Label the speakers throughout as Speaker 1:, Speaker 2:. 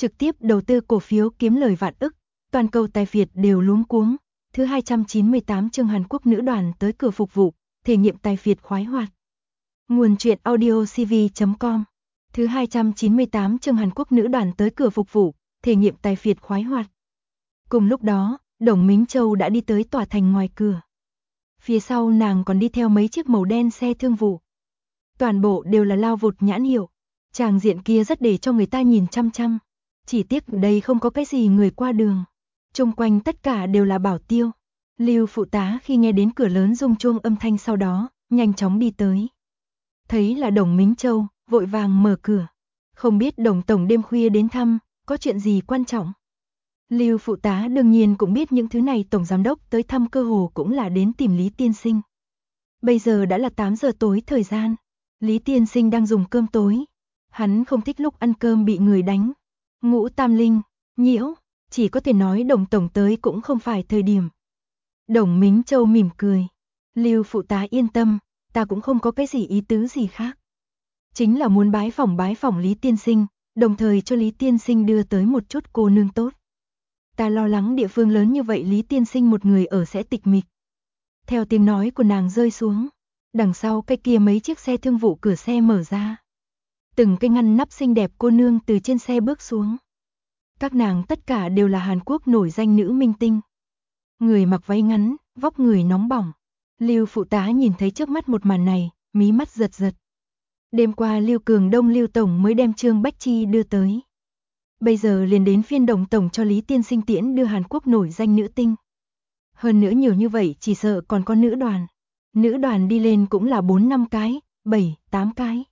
Speaker 1: trực tiếp đầu tư cổ phiếu kiếm lời vạn ức, toàn cầu tài Việt đều luống cuống. Thứ 298 chương Hàn Quốc nữ đoàn tới cửa phục vụ, thể nghiệm tài Việt khoái hoạt. Nguồn truyện audio cv.com. Thứ 298 chương Hàn Quốc nữ đoàn tới cửa phục vụ, thể nghiệm tài Việt khoái hoạt. Cùng lúc đó, Đồng Mính Châu đã đi tới tòa thành ngoài cửa. Phía sau nàng còn đi theo mấy chiếc màu đen xe thương vụ. Toàn bộ đều là lao vụt nhãn hiệu. Tràng diện kia rất để cho người ta nhìn chăm chăm. Chỉ tiếc đây không có cái gì người qua đường. Xung quanh tất cả đều là bảo tiêu. Lưu phụ tá khi nghe đến cửa lớn rung chuông âm thanh sau đó, nhanh chóng đi tới. Thấy là Đồng Mính Châu, vội vàng mở cửa. Không biết Đồng tổng đêm khuya đến thăm, có chuyện gì quan trọng? Lưu phụ tá đương nhiên cũng biết những thứ này tổng giám đốc tới thăm cơ hồ cũng là đến tìm Lý tiên sinh. Bây giờ đã là 8 giờ tối thời gian. Lý tiên sinh đang dùng cơm tối. Hắn không thích lúc ăn cơm bị người đánh. Ngũ tam linh, nhiễu, chỉ có thể nói Đồng tổng tới cũng không phải thời điểm. Đồng Mính Châu mỉm cười. Lưu phụ tá yên tâm, ta cũng không có cái gì ý tứ gì khác. Chính là muốn bái phỏng Lý tiên sinh, đồng thời cho Lý tiên sinh đưa tới một chút cô nương tốt. Ta lo lắng địa phương lớn như vậy Lý tiên sinh một người ở sẽ tịch mịch. Theo tiếng nói của nàng rơi xuống, đằng sau cái kia mấy chiếc xe thương vụ cửa xe mở ra. Từng cái ngăn nắp xinh đẹp cô nương từ trên xe bước xuống. Các nàng tất cả đều là Hàn Quốc nổi danh nữ minh tinh. Người mặc váy ngắn, vóc người nóng bỏng. Lưu phụ tá nhìn thấy trước mắt một màn này, mí mắt giật giật. Đêm qua Lưu Cường Đông Lưu tổng mới đem Trương Bách Chi đưa tới. Bây giờ liền đến phiên Đồng tổng cho Lý tiên sinh tiễn đưa Hàn Quốc nổi danh nữ tinh. Hơn nữa nhiều như vậy chỉ sợ còn có nữ đoàn. Nữ đoàn đi lên cũng là 4-5 cái, 7-8 cái.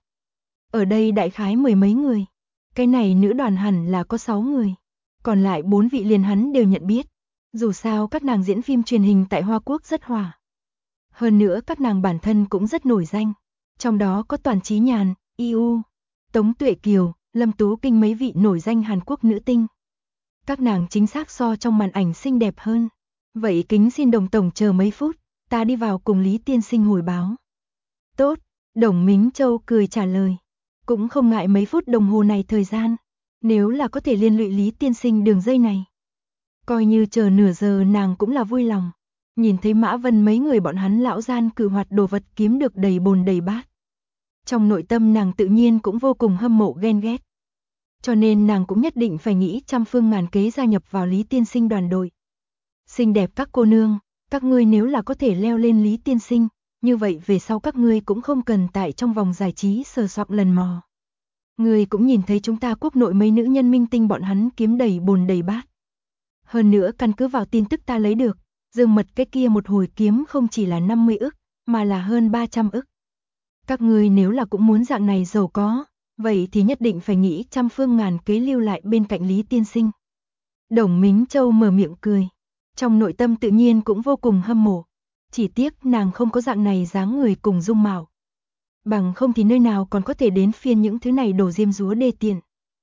Speaker 1: Ở đây đại khái mười mấy người. Cái này nữ đoàn hẳn là có 6 người. Còn lại 4 vị liền hắn đều nhận biết. Dù sao các nàng diễn phim truyền hình tại Hoa Quốc rất hỏa. Hơn nữa các nàng bản thân cũng rất nổi danh. Trong đó có Toàn Chí Nhàn, IU, Tống Tuệ Kiều, Lâm Tú Kinh mấy vị nổi danh Hàn Quốc nữ tinh. Các nàng chính xác so trong màn ảnh xinh đẹp hơn. Vậy kính xin Đồng tổng chờ mấy phút, ta đi vào cùng Lý tiên sinh hồi báo. Tốt, Đồng Mính Châu cười trả lời. Cũng không ngại mấy phút đồng hồ này thời gian. Nếu là có thể liên lụy Lý tiên sinh đường dây này. Coi như chờ nửa giờ nàng cũng là vui lòng. Nhìn thấy Mã Vân mấy người bọn hắn lão gian cử hoạt đồ vật kiếm được đầy bồn đầy bát. Trong nội tâm nàng tự nhiên cũng vô cùng hâm mộ ghen ghét. Cho nên nàng cũng nhất định phải nghĩ trăm phương ngàn kế gia nhập vào Lý tiên sinh đoàn đội. Xinh đẹp các cô nương, các ngươi nếu là có thể leo lên Lý tiên sinh, như vậy về sau các ngươi cũng không cần tại trong vòng giải trí sờ soạng lần mò. Ngươi cũng nhìn thấy chúng ta quốc nội mấy nữ nhân minh tinh bọn hắn kiếm đầy bồn đầy bát. Hơn nữa căn cứ vào tin tức ta lấy được, Dương Mật cái kia một hồi kiếm không chỉ là 50 ức, mà là hơn 300 ức. Các ngươi nếu là cũng muốn dạng này giàu có, vậy thì nhất định phải nghĩ trăm phương ngàn kế lưu lại bên cạnh Lý tiên sinh. Đồng Mính Châu mở miệng cười. Trong nội tâm tự nhiên cũng vô cùng hâm mộ. Chỉ tiếc nàng không có dạng này dáng người cùng dung mạo. Bằng không thì nơi nào còn có thể đến phiên những thứ này đổ diêm dúa đê tiện.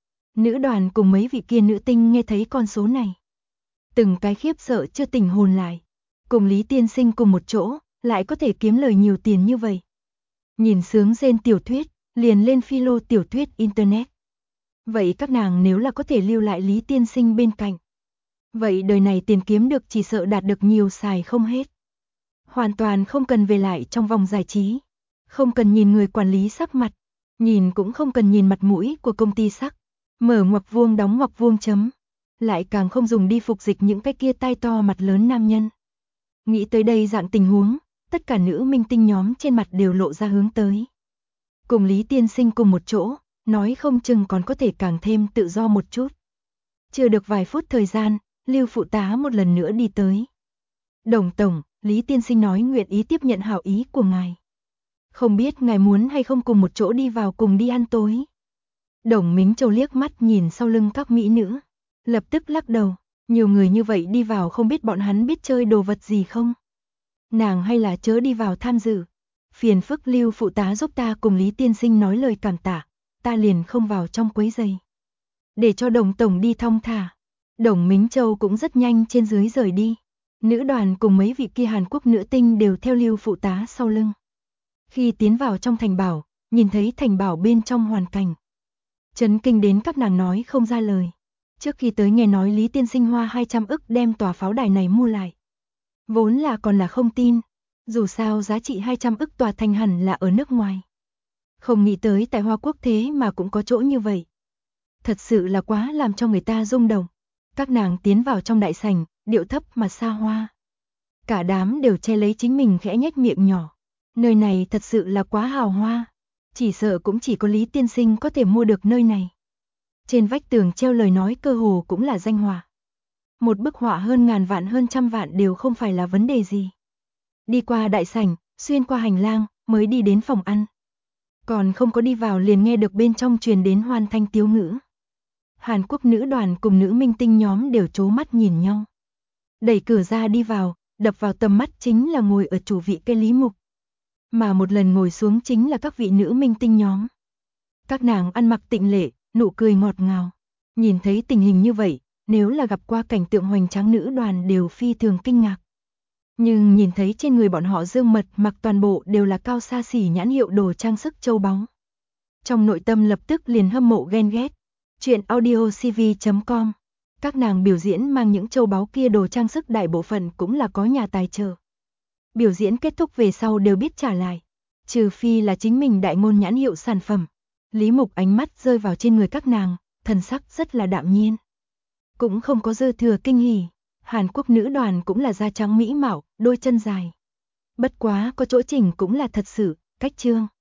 Speaker 1: Nữ đoàn cùng mấy vị kia nữ tinh nghe thấy con số này. Từng cái khiếp sợ chưa tỉnh hồn lại. Cùng Lý tiên sinh cùng một chỗ, lại có thể kiếm lời nhiều tiền như vậy. Nhìn sướng rên tiểu thuyết, liền lên philo tiểu thuyết internet. Vậy các nàng nếu là có thể lưu lại Lý tiên sinh bên cạnh. Vậy đời này tiền kiếm được chỉ sợ đạt được nhiều xài không hết. Hoàn toàn không cần về lại trong vòng giải trí. Không cần nhìn người quản lý sắc mặt. Nhìn cũng không cần nhìn mặt mũi của công ty sắc. Mở ngoặc vuông đóng ngoặc vuông chấm. Lại càng không dùng đi phục dịch những cái kia tai to mặt lớn nam nhân. Nghĩ tới đây dạng tình huống, tất cả nữ minh tinh nhóm trên mặt đều lộ ra hướng tới. Cùng Lý tiên sinh cùng một chỗ, nói không chừng còn có thể càng thêm tự do một chút. Chưa được vài phút thời gian, Lưu phụ tá một lần nữa đi tới. Đồng tổng, Lý tiên sinh nói nguyện ý tiếp nhận hảo ý của ngài. Không biết ngài muốn hay không cùng một chỗ đi vào cùng đi ăn tối. Đồng Mính Châu liếc mắt nhìn sau lưng các mỹ nữ. Lập tức lắc đầu, nhiều người như vậy đi vào không biết bọn hắn biết chơi đồ vật gì không. Nàng hay là chớ đi vào tham dự. Phiền phức Lưu phụ tá giúp ta cùng Lý tiên sinh nói lời cảm tạ, ta liền không vào trong quấy giày. Để cho Đồng tổng đi thong thả. Đồng Mính Châu cũng rất nhanh trên dưới rời đi. Nữ đoàn cùng mấy vị kia Hàn Quốc nữ tinh đều theo Lưu phụ tá sau lưng. Khi tiến vào trong thành bảo, nhìn thấy thành bảo bên trong hoàn cảnh. Chấn kinh đến các nàng nói không ra lời. Trước khi tới nghe nói Lý tiên sinh hoa 200 ức đem tòa pháo đài này mua lại. Vốn là còn là không tin, dù sao giá trị 200 ức tòa thành hẳn là ở nước ngoài. Không nghĩ tới tại Hoa Quốc thế mà cũng có chỗ như vậy. Thật sự là quá làm cho người ta rung động. Các nàng tiến vào trong đại sảnh, điệu thấp mà xa hoa. Cả đám đều che lấy chính mình khẽ nhếch miệng nhỏ. Nơi này thật sự là quá hào hoa. Chỉ sợ cũng chỉ có Lý tiên sinh có thể mua được nơi này. Trên vách tường treo lời nói cơ hồ cũng là danh họa. Một bức họa hơn ngàn vạn hơn trăm vạn đều không phải là vấn đề gì. Đi qua đại sảnh, xuyên qua hành lang, mới đi đến phòng ăn. Còn không có đi vào liền nghe được bên trong truyền đến hoan thanh tiếu ngữ. Hàn Quốc nữ đoàn cùng nữ minh tinh nhóm đều trố mắt nhìn nhau. Đẩy cửa ra đi vào, đập vào tầm mắt chính là ngồi ở chủ vị cây Lý Mục. Mà một lần ngồi xuống chính là các vị nữ minh tinh nhóm. Các nàng ăn mặc tịnh lệ, nụ cười ngọt ngào. Nhìn thấy tình hình như vậy, nếu là gặp qua cảnh tượng hoành tráng nữ đoàn đều phi thường kinh ngạc. Nhưng nhìn thấy trên người bọn họ dương mật mặc toàn bộ đều là cao xa xỉ nhãn hiệu đồ trang sức châu báu. Trong nội tâm lập tức liền hâm mộ ghen ghét. Chuyện audiocv.com. Các nàng biểu diễn mang những châu báu kia đồ trang sức đại bộ phận cũng là có nhà tài trợ. Biểu diễn kết thúc về sau đều biết trả lại. Trừ phi là chính mình đại ngôn nhãn hiệu sản phẩm. Lý Mục ánh mắt rơi vào trên người các nàng, thần sắc rất là đạm nhiên. Cũng không có dư thừa kinh hỉ. Hàn Quốc nữ đoàn cũng là da trắng mỹ mạo, đôi chân dài. Bất quá có chỗ chỉnh cũng là thật sự, cách trương.